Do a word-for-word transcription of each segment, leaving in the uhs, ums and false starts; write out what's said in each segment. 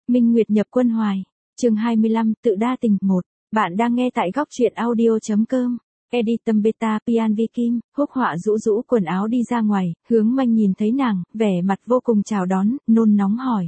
Minh Nguyệt nhập quân hoài. Chương hai mươi lăm, tự đa tình một. Bạn đang nghe tại góc truyện audio chấm com. Editum Beta Pian Vi Kim. Húc Họa rũ rũ quần áo đi ra ngoài, Hướng Manh nhìn thấy nàng, vẻ mặt vô cùng chào đón, nôn nóng hỏi.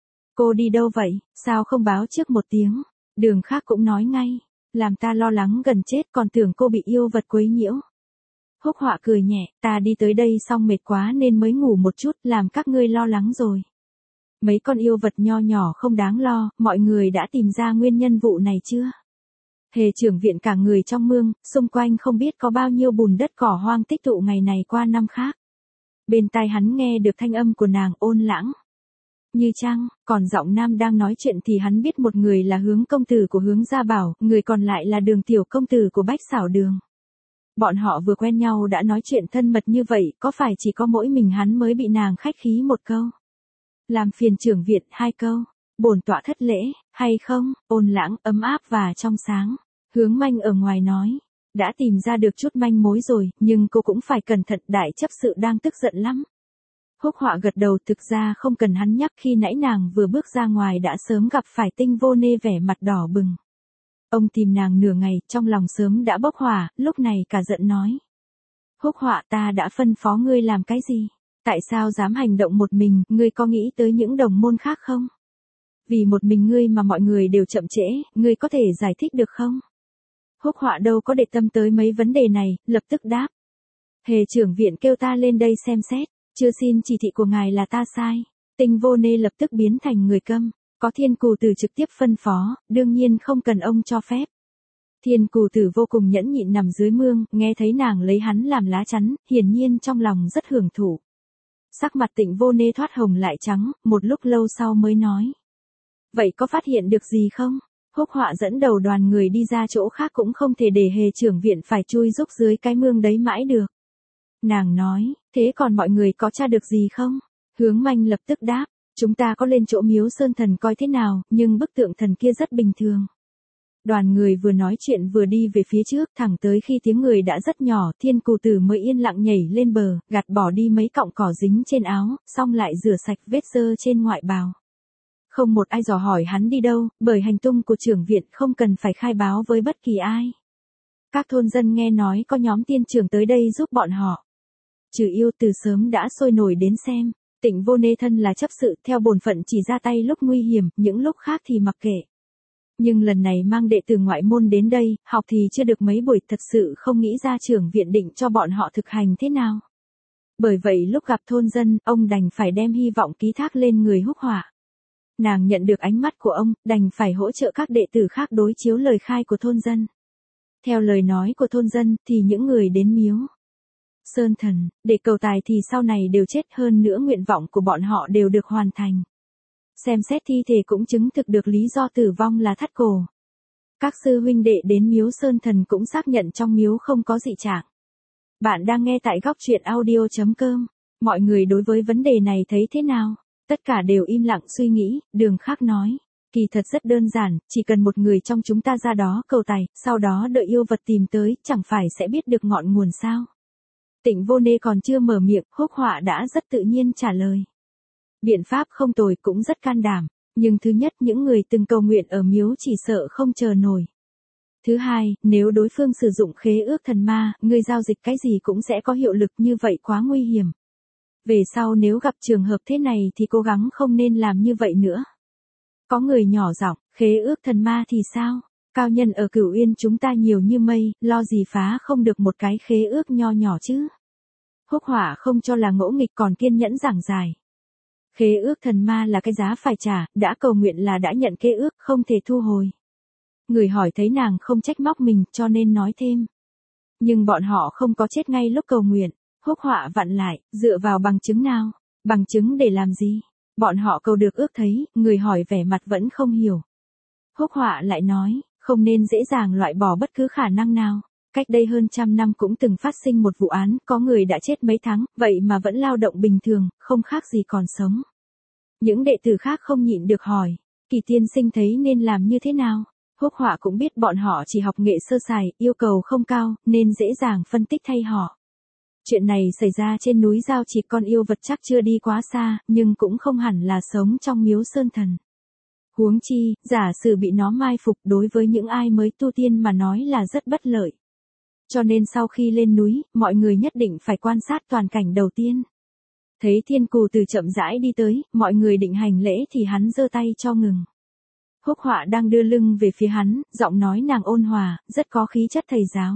Cô đi đâu vậy, sao không báo trước một tiếng? Đường khác cũng nói ngay, làm ta lo lắng gần chết, còn tưởng cô bị yêu vật quấy nhiễu. Húc Họa cười nhẹ, ta đi tới đây xong mệt quá nên mới ngủ một chút, làm các ngươi lo lắng rồi. Mấy con yêu vật nho nhỏ không đáng lo, mọi người đã tìm ra nguyên nhân vụ này chưa? Hề trưởng viện cả người trong mương, xung quanh không biết có bao nhiêu bùn đất cỏ hoang tích tụ ngày này qua năm khác. Bên tai hắn nghe được thanh âm của nàng ôn lãng. Như trăng, còn giọng nam đang nói chuyện thì hắn biết một người là Hướng công tử của Hướng Gia Bảo, người còn lại là Đường tiểu công tử của Bách Xảo Đường. Bọn họ vừa quen nhau đã nói chuyện thân mật như vậy, có phải chỉ có mỗi mình hắn mới bị nàng khách khí một câu? Làm phiền trưởng viện hai câu, bổn tọa thất lễ, hay không? Ôn lãng, ấm áp và trong sáng. Hướng Manh ở ngoài nói, đã tìm ra được chút manh mối rồi, nhưng cô cũng phải cẩn thận, đại chấp sự đang tức giận lắm. Húc Họa gật đầu, thực ra không cần hắn nhắc, khi nãy nàng vừa bước ra ngoài đã sớm gặp phải Tinh Vô Nê vẻ mặt đỏ bừng. Ông tìm nàng nửa ngày, trong lòng sớm đã bốc hỏa, lúc này cả giận nói. Húc Họa, ta đã phân phó ngươi làm cái gì? Tại sao dám hành động một mình, ngươi có nghĩ tới những đồng môn khác không? Vì một mình ngươi mà mọi người đều chậm trễ, ngươi có thể giải thích được không? Húc Họa đâu có để tâm tới mấy vấn đề này, lập tức đáp. Hề trưởng viện kêu ta lên đây xem xét, chưa xin chỉ thị của ngài là ta sai. Tinh Vô Nê lập tức biến thành người câm, có Thiên Cù Tử trực tiếp phân phó, đương nhiên không cần ông cho phép. Thiên Cù Tử vô cùng nhẫn nhịn nằm dưới mương, nghe thấy nàng lấy hắn làm lá chắn, hiển nhiên trong lòng rất hưởng thụ. Sắc mặt Tịnh Vô Nê thoát hồng lại trắng, một lúc lâu sau mới nói. Vậy có phát hiện được gì không? Húc Họa dẫn đầu đoàn người đi ra chỗ khác, cũng không thể để Hề trưởng viện phải chui giúp dưới cái mương đấy mãi được. Nàng nói, thế còn mọi người có tra được gì không? Hướng Manh lập tức đáp, chúng ta có lên chỗ Miếu Sơn Thần coi thế nào, nhưng bức tượng thần kia rất bình thường. Đoàn người vừa nói chuyện vừa đi về phía trước, thẳng tới khi tiếng người đã rất nhỏ, Thiên Cù Tử mới yên lặng nhảy lên bờ, gạt bỏ đi mấy cọng cỏ dính trên áo, xong lại rửa sạch vết dơ trên ngoại bào. Không một ai dò hỏi hắn đi đâu, bởi hành tung của trưởng viện không cần phải khai báo với bất kỳ ai. Các thôn dân nghe nói có nhóm tiên trưởng tới đây giúp bọn họ. Trừ yêu từ sớm đã sôi nổi đến xem. Tịnh Vô Nê thân là chấp sự, theo bổn phận chỉ ra tay lúc nguy hiểm, những lúc khác thì mặc kệ. Nhưng lần này mang đệ tử ngoại môn đến đây, học thì chưa được mấy buổi, thật sự không nghĩ ra trưởng viện định cho bọn họ thực hành thế nào. Bởi vậy lúc gặp thôn dân, ông đành phải đem hy vọng ký thác lên người Húc Họa. Nàng nhận được ánh mắt của ông, đành phải hỗ trợ các đệ tử khác đối chiếu lời khai của thôn dân. Theo lời nói của thôn dân, thì những người đến Miếu Sơn Thần, để cầu tài thì sau này đều chết, hơn nữa nguyện vọng của bọn họ đều được hoàn thành. Xem xét thi thể cũng chứng thực được lý do tử vong là thắt cổ. Các sư huynh đệ đến Miếu Sơn Thần cũng xác nhận trong miếu không có dị trạng. Bạn đang nghe tại góc truyện audio chấm com. Mọi người đối với vấn đề này thấy thế nào? Tất cả đều im lặng suy nghĩ. Đường Khác nói, kỳ thật rất đơn giản, chỉ cần một người trong chúng ta ra đó cầu tài, sau đó đợi yêu vật tìm tới, chẳng phải sẽ biết được ngọn nguồn sao? Tịnh Vô Nê còn chưa mở miệng, Húc Họa đã rất tự nhiên trả lời. Biện pháp không tồi, cũng rất can đảm, nhưng thứ nhất, những người từng cầu nguyện ở miếu chỉ sợ không chờ nổi. Thứ hai, nếu đối phương sử dụng khế ước thần ma, người giao dịch cái gì cũng sẽ có hiệu lực, như vậy quá nguy hiểm. Về sau nếu gặp trường hợp thế này thì cố gắng không nên làm như vậy nữa. Có người nhỏ giọng, khế ước thần ma thì sao? Cao nhân ở Cửu Uyên chúng ta nhiều như mây, lo gì phá không được một cái khế ước nho nhỏ chứ? Húc Họa không cho là ngỗ nghịch, còn kiên nhẫn giảng giải. Khế ước thần ma là cái giá phải trả, đã cầu nguyện là đã nhận khế ước, không thể thu hồi. Người hỏi thấy nàng không trách móc mình, cho nên nói thêm. Nhưng bọn họ không có chết ngay lúc cầu nguyện. Húc Họa vặn lại, dựa vào bằng chứng nào? Bằng chứng để làm gì? Bọn họ cầu được ước thấy, người hỏi vẻ mặt vẫn không hiểu. Húc Họa lại nói, không nên dễ dàng loại bỏ bất cứ khả năng nào. Cách đây hơn trăm năm cũng từng phát sinh một vụ án, có người đã chết mấy tháng, vậy mà vẫn lao động bình thường, không khác gì còn sống. Những đệ tử khác không nhịn được hỏi, Kỳ tiên sinh thấy nên làm như thế nào? Húc Họa cũng biết bọn họ chỉ học nghệ sơ sài, yêu cầu không cao, nên dễ dàng phân tích thay họ. Chuyện này xảy ra trên núi Giao Chỉ, con yêu vật chắc chưa đi quá xa, nhưng cũng không hẳn là sống trong Miếu Sơn Thần. Huống chi, giả sử bị nó mai phục đối với những ai mới tu tiên mà nói là rất bất lợi. Cho nên sau khi lên núi, mọi người nhất định phải quan sát toàn cảnh đầu tiên. Thấy Thiên Cù Tử chậm rãi đi tới, mọi người định hành lễ thì hắn giơ tay cho ngừng. Húc Họa đang đưa lưng về phía hắn, giọng nói nàng ôn hòa, rất có khí chất thầy giáo.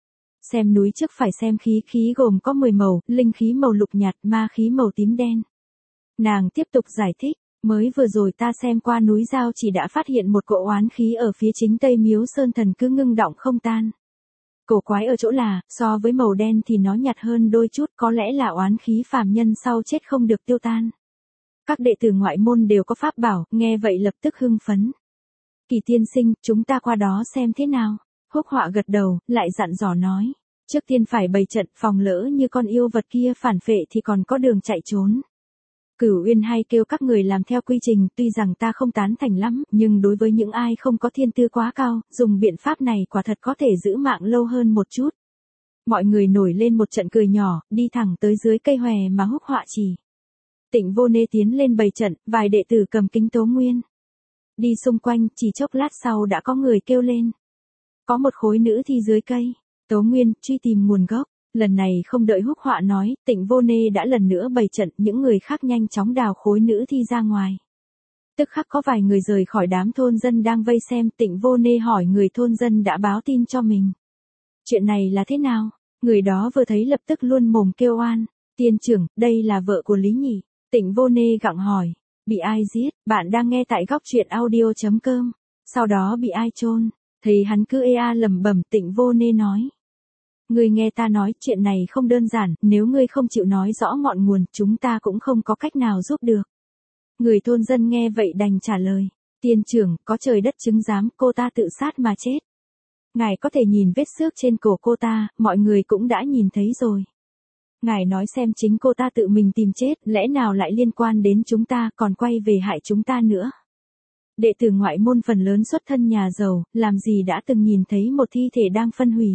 Xem núi trước phải xem khí, khí gồm có mười màu, linh khí màu lục nhạt, ma khí màu tím đen. Nàng tiếp tục giải thích, mới vừa rồi ta xem qua núi Giao chỉ đã phát hiện một cỗ oán khí ở phía chính tây miếu sơn thần cứ ngưng đọng không tan. Cổ quái ở chỗ là, so với màu đen thì nó nhạt hơn đôi chút, có lẽ là oán khí phàm nhân sau chết không được tiêu tan. Các đệ tử ngoại môn đều có pháp bảo, nghe vậy lập tức hưng phấn. Kỳ tiên sinh, chúng ta qua đó xem thế nào. Húc Họa gật đầu, lại dặn dò nói. Trước tiên phải bày trận, phòng lỡ như con yêu vật kia phản phệ thì còn có đường chạy trốn. Cửu Uyên hay kêu các người làm theo quy trình, tuy rằng ta không tán thành lắm, nhưng đối với những ai không có thiên tư quá cao, dùng biện pháp này quả thật có thể giữ mạng lâu hơn một chút. Mọi người nổi lên một trận cười nhỏ, đi thẳng tới dưới cây hòe mà Húc Họa chỉ. Tịnh Vô Nê tiến lên bày trận, vài đệ tử cầm kính tố nguyên. Đi xung quanh, chỉ chốc lát sau đã có người kêu lên. Có một khối nữ thi dưới cây, Tố Nguyên, truy tìm nguồn gốc. Lần này không đợi Húc Họa nói, Tịnh Vô Nê đã lần nữa bày trận, những người khác nhanh chóng đào khối nữ thi ra ngoài. Tức khắc có vài người rời khỏi đám thôn dân đang vây xem, Tịnh Vô Nê hỏi người thôn dân đã báo tin cho mình. Chuyện này là thế nào? Người đó vừa thấy lập tức luôn mồm kêu oan. Tiên trưởng, đây là vợ của Lý Nhị. Tịnh Vô Nê gặng hỏi. Bị ai giết? Bạn đang nghe tại góc truyện audio chấm com. Sau đó bị ai chôn? Thấy hắn cứ ê a lẩm bẩm, Tịnh Vô Nê nói. Ngươi nghe ta nói, chuyện này không đơn giản, nếu ngươi không chịu nói rõ ngọn nguồn, chúng ta cũng không có cách nào giúp được. Người thôn dân nghe vậy đành trả lời. Tiên trưởng, có trời đất chứng giám, cô ta tự sát mà chết. Ngài có thể nhìn vết xước trên cổ cô ta, mọi người cũng đã nhìn thấy rồi. Ngài nói xem chính cô ta tự mình tìm chết, lẽ nào lại liên quan đến chúng ta, còn quay về hại chúng ta nữa. Đệ tử ngoại môn phần lớn xuất thân nhà giàu, làm gì đã từng nhìn thấy một thi thể đang phân hủy.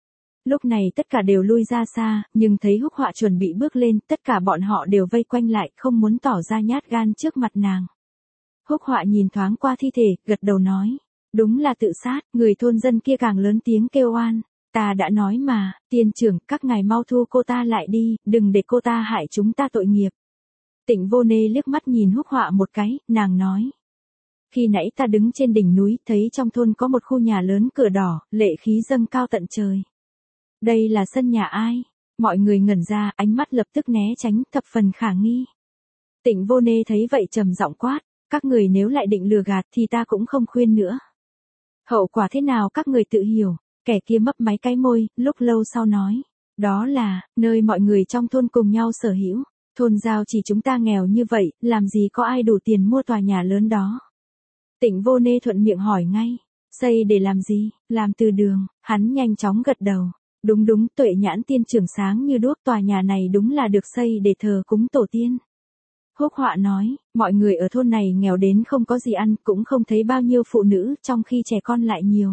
Lúc này tất cả đều lui ra xa, nhưng thấy Húc Họa chuẩn bị bước lên, tất cả bọn họ đều vây quanh lại, không muốn tỏ ra nhát gan trước mặt nàng. Húc Họa nhìn thoáng qua thi thể, gật đầu nói. Đúng là tự sát, người thôn dân kia càng lớn tiếng kêu oan. Ta đã nói mà, tiên trưởng, các ngài mau thu cô ta lại đi, đừng để cô ta hại chúng ta tội nghiệp. Tịnh Vô Nê liếc mắt nhìn Húc Họa một cái, nàng nói. Khi nãy ta đứng trên đỉnh núi, thấy trong thôn có một khu nhà lớn cửa đỏ, lệ khí dâng cao tận trời. Đây là sân nhà ai? Mọi người ngẩn ra, ánh mắt lập tức né tránh, thập phần khả nghi. Tịnh Vô Nê thấy vậy trầm giọng quát, các người nếu lại định lừa gạt thì ta cũng không khuyên nữa. Hậu quả thế nào các người tự hiểu. Kẻ kia mấp máy cái môi, lúc lâu sau nói. Đó là, nơi mọi người trong thôn cùng nhau sở hữu. Thôn Giao chỉ chúng ta nghèo như vậy, làm gì có ai đủ tiền mua tòa nhà lớn đó. Tịnh Vô Nê thuận miệng hỏi ngay. Xây để làm gì? Làm từ đường. Hắn nhanh chóng gật đầu. Đúng đúng, Tuệ Nhãn tiên trưởng sáng như đuốc, tòa nhà này đúng là được xây để thờ cúng tổ tiên. Húc Họa nói, mọi người ở thôn này nghèo đến không có gì ăn, cũng không thấy bao nhiêu phụ nữ, trong khi trẻ con lại nhiều.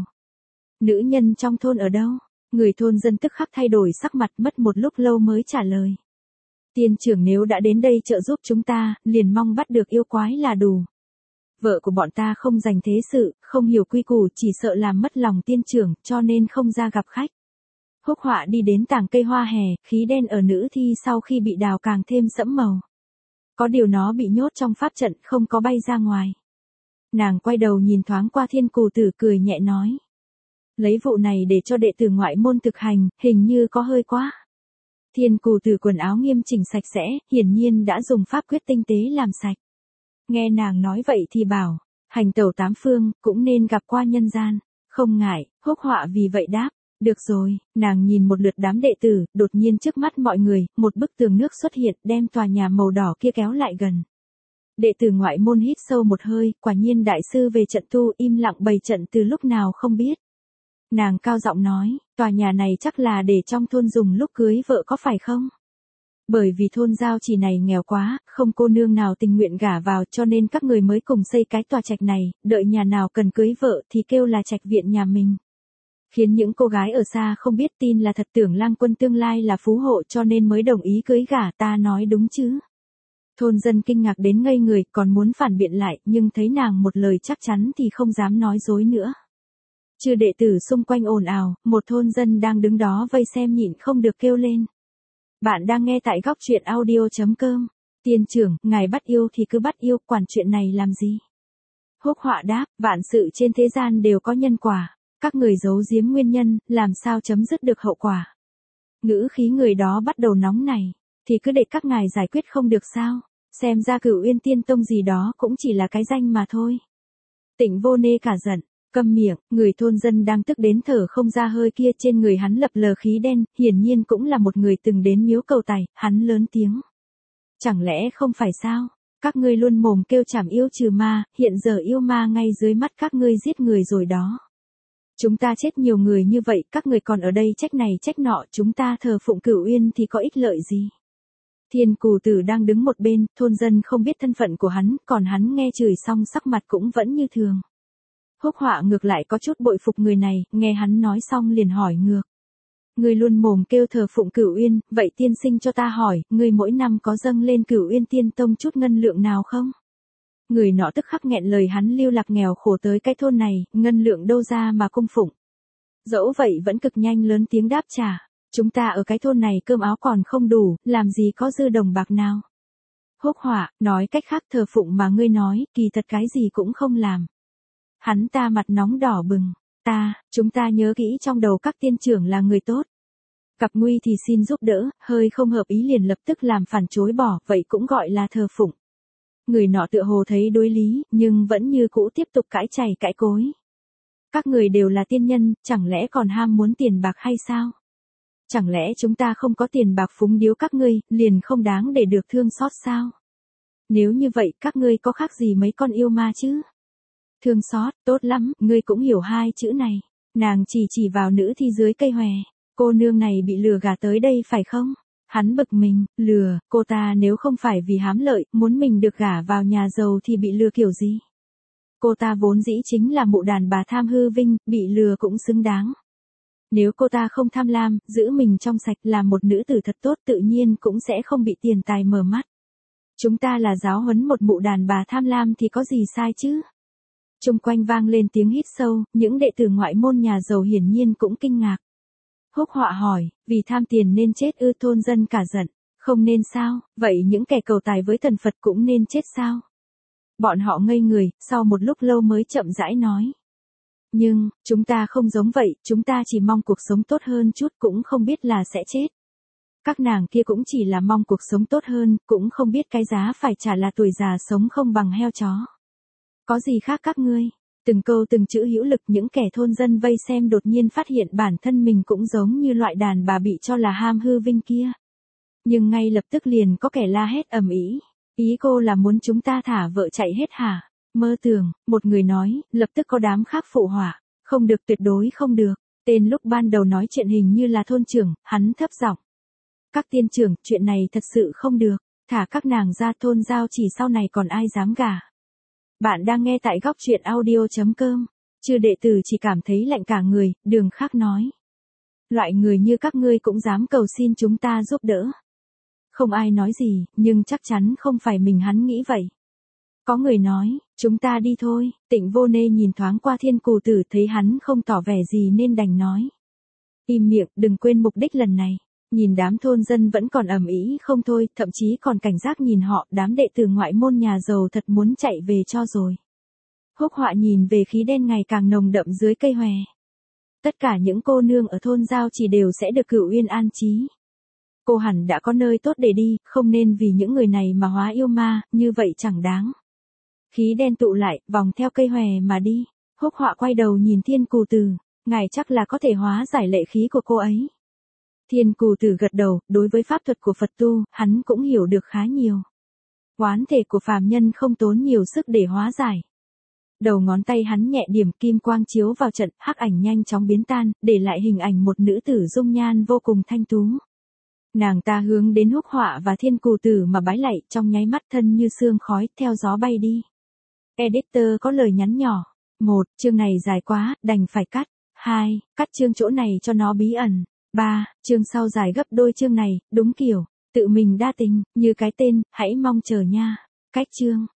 Nữ nhân trong thôn ở đâu? Người thôn dân tức khắc thay đổi sắc mặt, mất một lúc lâu mới trả lời. Tiên trưởng nếu đã đến đây trợ giúp chúng ta, liền mong bắt được yêu quái là đủ. Vợ của bọn ta không dành thế sự, không hiểu quy củ, chỉ sợ làm mất lòng tiên trưởng, cho nên không ra gặp khách. Húc Họa đi đến tảng cây hoa hè, khí đen ở nữ thi sau khi bị đào càng thêm sẫm màu. Có điều nó bị nhốt trong pháp trận, không có bay ra ngoài. Nàng quay đầu nhìn thoáng qua Thiên Cù Tử, cười nhẹ nói. Lấy vụ này để cho đệ tử ngoại môn thực hành, hình như có hơi quá. Thiên Cù Tử quần áo nghiêm chỉnh sạch sẽ, hiển nhiên đã dùng pháp quyết tinh tế làm sạch. Nghe nàng nói vậy thì bảo, hành tẩu tám phương, cũng nên gặp qua nhân gian. Không ngại, Húc Họa vì vậy đáp. Được rồi, nàng nhìn một lượt đám đệ tử, đột nhiên trước mắt mọi người, một bức tường nước xuất hiện, đem tòa nhà màu đỏ kia kéo lại gần. Đệ tử ngoại môn hít sâu một hơi, quả nhiên đại sư về trận tu im lặng bày trận từ lúc nào không biết. Nàng cao giọng nói, tòa nhà này chắc là để trong thôn dùng lúc cưới vợ có phải không? Bởi vì thôn Giao Chỉ này nghèo quá, không cô nương nào tình nguyện gả vào, cho nên các người mới cùng xây cái tòa trạch này, đợi nhà nào cần cưới vợ thì kêu là trạch viện nhà mình. Khiến những cô gái ở xa không biết tin là thật, tưởng Lang Quân tương lai là phú hộ cho nên mới đồng ý cưới gả, ta nói đúng chứ? Thôn dân kinh ngạc đến ngây người, còn muốn phản biện lại, nhưng thấy nàng một lời chắc chắn thì không dám nói dối nữa. Chư đệ tử xung quanh ồn ào, một thôn dân đang đứng đó vây xem nhịn không được kêu lên. Bạn đang nghe tại góc truyện audio.com. Tiên trưởng, ngài bắt yêu thì cứ bắt yêu, quản chuyện này làm gì? Húc Họa đáp, vạn sự trên thế gian đều có nhân quả, các người giấu giếm nguyên nhân, làm sao chấm dứt được hậu quả? Ngữ khí người đó bắt đầu nóng này, thì cứ để các ngài giải quyết không được sao? Xem ra Cửu Uyên Tiên Tông gì đó cũng chỉ là cái danh mà thôi. Tịnh Vô Nê cả giận, câm miệng, người thôn dân đang tức đến thở không ra hơi kia trên người hắn lập lờ khí đen, hiển nhiên cũng là một người từng đến miếu cầu tài, hắn lớn tiếng. Chẳng lẽ không phải sao? Các ngươi luôn mồm kêu chảm yêu trừ ma, hiện giờ yêu ma ngay dưới mắt các ngươi giết người rồi đó. Chúng ta chết nhiều người như vậy, các người còn ở đây trách này trách nọ, chúng ta thờ phụng Cửu Uyên thì có ích lợi gì? Thiên Cù Tử đang đứng một bên, thôn dân không biết thân phận của hắn, còn hắn nghe chửi xong sắc mặt cũng vẫn như thường. Húc Họa ngược lại có chút bội phục người này, nghe hắn nói xong liền hỏi ngược. Ngươi luôn mồm kêu thờ phụng Cửu Uyên, vậy tiên sinh cho ta hỏi, ngươi mỗi năm có dâng lên Cửu Uyên Tiên Tông chút ngân lượng nào không? Người nọ tức khắc nghẹn lời hắn lưu lạc nghèo khổ tới cái thôn này, ngân lượng đâu ra mà cung phụng. Dẫu vậy vẫn cực nhanh lớn tiếng đáp trả, chúng ta ở cái thôn này cơm áo còn không đủ, làm gì có dư đồng bạc nào. Húc Họa, nói cách khác thờ phụng mà ngươi nói, kỳ thật cái gì cũng không làm. Hắn ta mặt nóng đỏ bừng, ta, chúng ta nhớ kỹ trong đầu các tiên trưởng là người tốt. Gặp nguy thì xin giúp đỡ, hơi không hợp ý liền lập tức làm phản chối bỏ, vậy cũng gọi là thờ phụng. Người nọ tựa hồ thấy đối lý, nhưng vẫn như cũ tiếp tục cãi chày cãi cối. Các người đều là tiên nhân, chẳng lẽ còn ham muốn tiền bạc hay sao? Chẳng lẽ chúng ta không có tiền bạc phúng điếu các ngươi, liền không đáng để được thương xót sao? Nếu như vậy, các ngươi có khác gì mấy con yêu ma chứ? Thương xót, tốt lắm, ngươi cũng hiểu hai chữ này. Nàng chỉ chỉ vào nữ thi dưới cây hòe. Cô nương này bị lừa gạt tới đây phải không? Hắn bực mình, lừa, cô ta nếu không phải vì hám lợi, muốn mình được gả vào nhà giàu thì bị lừa kiểu gì? Cô ta vốn dĩ chính là mụ đàn bà tham hư vinh, bị lừa cũng xứng đáng. Nếu cô ta không tham lam, giữ mình trong sạch làm một nữ tử thật tốt tự nhiên cũng sẽ không bị tiền tài mờ mắt. Chúng ta là giáo huấn một mụ đàn bà tham lam thì có gì sai chứ? Trung quanh vang lên tiếng hít sâu, những đệ tử ngoại môn nhà giàu hiển nhiên cũng kinh ngạc. Húc Họa hỏi, vì tham tiền nên chết ư? Thôn dân cả giận, không nên sao, vậy những kẻ cầu tài với thần Phật cũng nên chết sao? Bọn họ ngây người, sau một lúc lâu mới chậm rãi nói. Nhưng, chúng ta không giống vậy, chúng ta chỉ mong cuộc sống tốt hơn chút cũng không biết là sẽ chết. Các nàng kia cũng chỉ là mong cuộc sống tốt hơn, cũng không biết cái giá phải trả là tuổi già sống không bằng heo chó. Có gì khác các ngươi? Từng câu từng chữ hữu lực, những kẻ thôn dân vây xem đột nhiên phát hiện bản thân mình cũng giống như loại đàn bà bị cho là ham hư vinh kia. Nhưng ngay lập tức liền có kẻ la hét ầm ĩ. Ý cô là muốn chúng ta thả vợ chạy hết hả? Mơ tưởng, một người nói, lập tức có đám khác phụ họa. Không được, tuyệt đối không được. Tên lúc ban đầu nói chuyện hình như là thôn trưởng, hắn thấp giọng. Các tiên trưởng, chuyện này thật sự không được. Thả các nàng ra, thôn giao chỉ sau này còn ai dám gả. Bạn đang nghe tại góc truyện audio.com. Chư đệ tử chỉ cảm thấy lạnh cả người, Đường Khắc nói. Loại người như các ngươi cũng dám cầu xin chúng ta giúp đỡ. Không ai nói gì, nhưng chắc chắn không phải mình hắn nghĩ vậy. Có người nói, chúng ta đi thôi. Tịnh Vô Nê nhìn thoáng qua Thiên Cù Tử thấy hắn không tỏ vẻ gì nên đành nói. Im miệng, đừng quên mục đích lần này. Nhìn đám thôn dân vẫn còn ầm ĩ không thôi, thậm chí còn cảnh giác nhìn họ, đám đệ tử ngoại môn nhà giàu thật muốn chạy về cho rồi. Húc Họa nhìn về khí đen ngày càng nồng đậm dưới cây hòe. Tất cả những cô nương ở thôn giao chỉ đều sẽ được Cửu Uyên an trí. Cô hẳn đã có nơi tốt để đi, không nên vì những người này mà hóa yêu ma, như vậy chẳng đáng. Khí đen tụ lại, vòng theo cây hòe mà đi. Húc Họa quay đầu nhìn Thiên Cù Tử, ngài chắc là có thể hóa giải lệ khí của cô ấy. Thiên Cù Tử gật đầu, đối với pháp thuật của Phật tu, hắn cũng hiểu được khá nhiều. Oán thể của phàm nhân không tốn nhiều sức để hóa giải. Đầu ngón tay hắn nhẹ điểm, kim quang chiếu vào trận, hắc ảnh nhanh chóng biến tan, để lại hình ảnh một nữ tử dung nhan vô cùng thanh tú. Nàng ta hướng đến Húc Họa và Thiên Cù Tử mà bái lạy, trong nháy mắt thân như sương khói, theo gió bay đi. Editor có lời nhắn nhỏ. một. Chương này dài quá, đành phải cắt. hai. Cắt chương chỗ này cho nó bí ẩn. ba. Chương sau dài gấp đôi chương này, đúng kiểu. Tự mình đa tình, như cái tên, hãy mong chờ nha. Cách chương